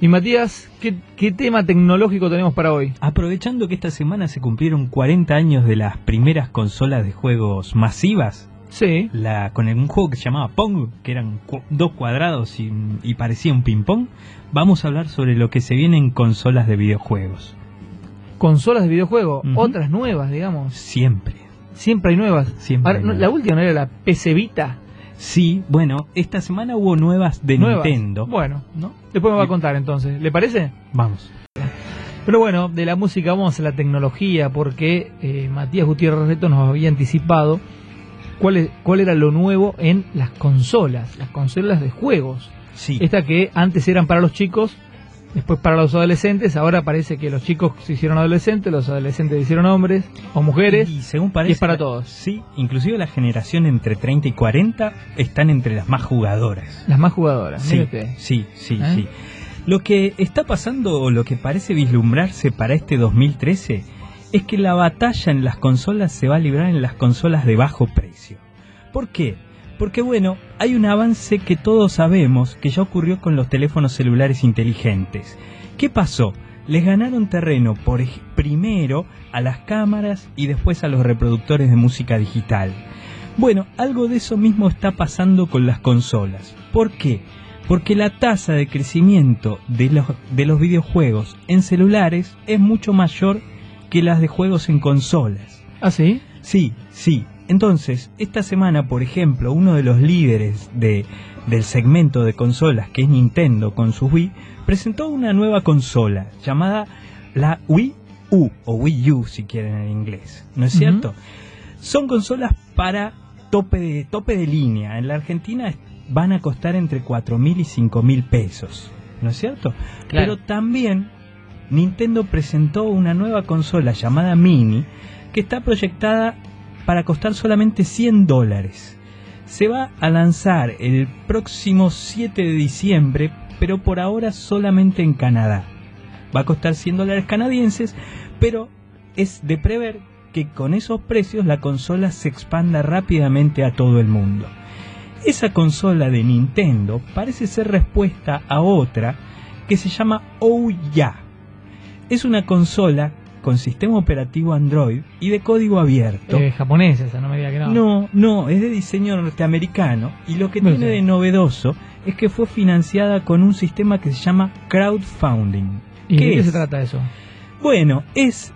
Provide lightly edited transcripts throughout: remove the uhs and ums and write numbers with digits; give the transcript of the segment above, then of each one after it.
Y Matías, ¿qué tema tecnológico tenemos para hoy? Aprovechando que esta semana se cumplieron 40 años de las primeras consolas de juegos masivas, sí, con un juego que se llamaba Pong, que eran dos cuadrados y parecía un ping-pong, vamos a hablar sobre lo que se viene en consolas de videojuegos. ¿Consolas de videojuegos? Otras nuevas, digamos. Siempre hay nuevas. Siempre Ahora, ¿la última no era la PC Vita? Sí, bueno, esta semana hubo nuevas de Nintendo. Bueno, ¿no? Después me va a contar entonces, ¿le parece? Vamos. Pero bueno, de la música vamos a la tecnología, porque Matías Gutiérrez Reto nos había anticipado cuál era lo nuevo en las consolas de juegos. Sí. Esta que antes eran para los chicos, después para los adolescentes, ahora parece que los chicos se hicieron adolescentes, los adolescentes se hicieron hombres o mujeres, y según parece, es para todos. Sí, inclusive la generación entre 30 y 40 están entre las más jugadoras. Las más jugadoras, sí, sí. Lo que está pasando, o lo que parece vislumbrarse para este 2013, es que la batalla en las consolas se va a librar en las consolas de bajo precio. ¿Por qué? Porque bueno, hay un avance que todos sabemos que ya ocurrió con los teléfonos celulares inteligentes. ¿Qué pasó? Les ganaron terreno primero a las cámaras y después a los reproductores de música digital. Bueno, algo de eso mismo está pasando con las consolas. ¿Por qué? Porque la tasa de crecimiento de los videojuegos en celulares es mucho mayor que las de juegos en consolas. ¿Ah, sí? Sí. Entonces, esta semana, por ejemplo, uno de los líderes del segmento de consolas, que es Nintendo con su Wii, presentó una nueva consola llamada la Wii U, o Wii U si quieren en inglés, ¿no es cierto? Son consolas para tope de línea. En la Argentina van a costar entre 4.000 y 5.000 pesos, ¿no es cierto? Claro. Pero también Nintendo presentó una nueva consola llamada Mini, que está proyectada para costar solamente $100. Se va a lanzar el próximo 7 de diciembre, pero por ahora solamente en Canadá. Va a costar $100 canadienses, pero es de prever que con esos precios la consola se expanda rápidamente a todo el mundo. Esa consola de Nintendo parece ser respuesta a otra que se llama Ouya. Es una consola con sistema operativo Android y de código abierto. Japonesa esa, no me diga que no. No, es de diseño norteamericano, y lo que tiene de novedoso es que fue financiada con un sistema que se llama crowdfunding. ¿Y de qué se trata eso? Bueno, es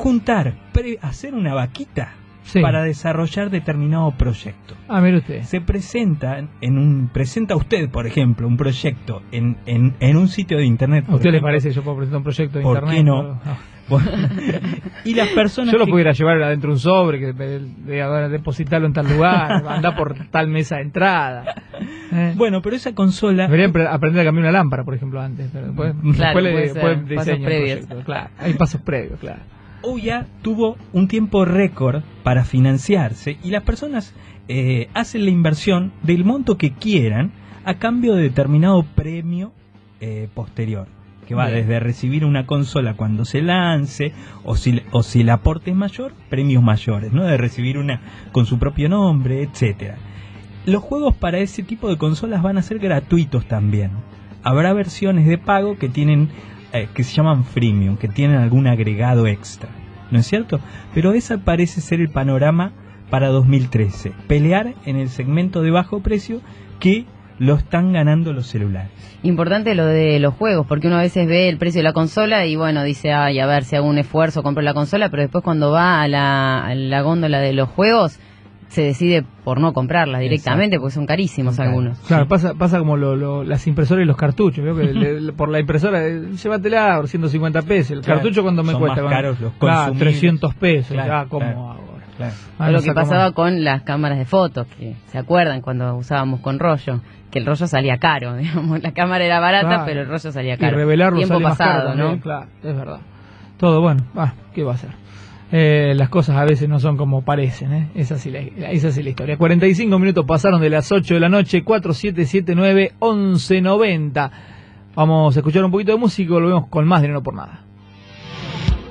hacer una vaquita para desarrollar determinado proyecto. Ah, mire usted. Se presenta usted, por ejemplo, un proyecto en un sitio de internet. ¿A usted le parece que yo puedo presentar un proyecto de internet? ¿Por qué no? Bueno, y las personas yo lo pudiera llevar adentro de un sobre, que depositarlo en tal lugar, andar por tal mesa de entrada. Bueno, pero esa consola... Debería aprender a cambiar una lámpara, por ejemplo, antes. Pero después pasos previos. Claro, hay pasos previos, claro. Ouya tuvo un tiempo récord para financiarse, y las personas hacen la inversión del monto que quieran a cambio de determinado premio posterior, que va desde recibir una consola cuando se lance, o si el aporte es mayor, premios mayores, ¿no? De recibir una con su propio nombre, etcétera. Los juegos para ese tipo de consolas van a ser gratuitos también. Habrá versiones de pago que se llaman freemium, que tienen algún agregado extra, ¿no es cierto? Pero ese parece ser el panorama para 2013. Pelear en el segmento de bajo precio que lo están ganando los celulares. Importante lo de los juegos, porque uno a veces ve el precio de la consola y bueno, dice, a ver si hago un esfuerzo, compro la consola, pero después cuando va a la góndola de los juegos, se decide por no comprarlas directamente. Exacto. Porque son carísimos algunos. Claro, sí. pasa como las impresoras y los cartuchos. Veo que por la impresora, llévatela por 150 pesos. El cartucho, ¿cuánto me cuesta? Son más caros los consumibles. 300 pesos. Claro, ¿Cómo claro. hago? Claro. Lo que pasaba con las cámaras de fotos, que se acuerdan cuando usábamos con rollo, que el rollo salía caro, digamos. La cámara era barata, pero el rollo salía caro. Y revelarlo tiempo sale pasado, más caro también, ¿no? Claro, es verdad. Todo bueno, ¿qué va a hacer? Las cosas a veces no son como parecen, ¿eh? Esa sí la historia. 45 minutos pasaron de las 8 de la noche, 4779-1190. Vamos a escuchar un poquito de música y volvemos con más de No Por Nada.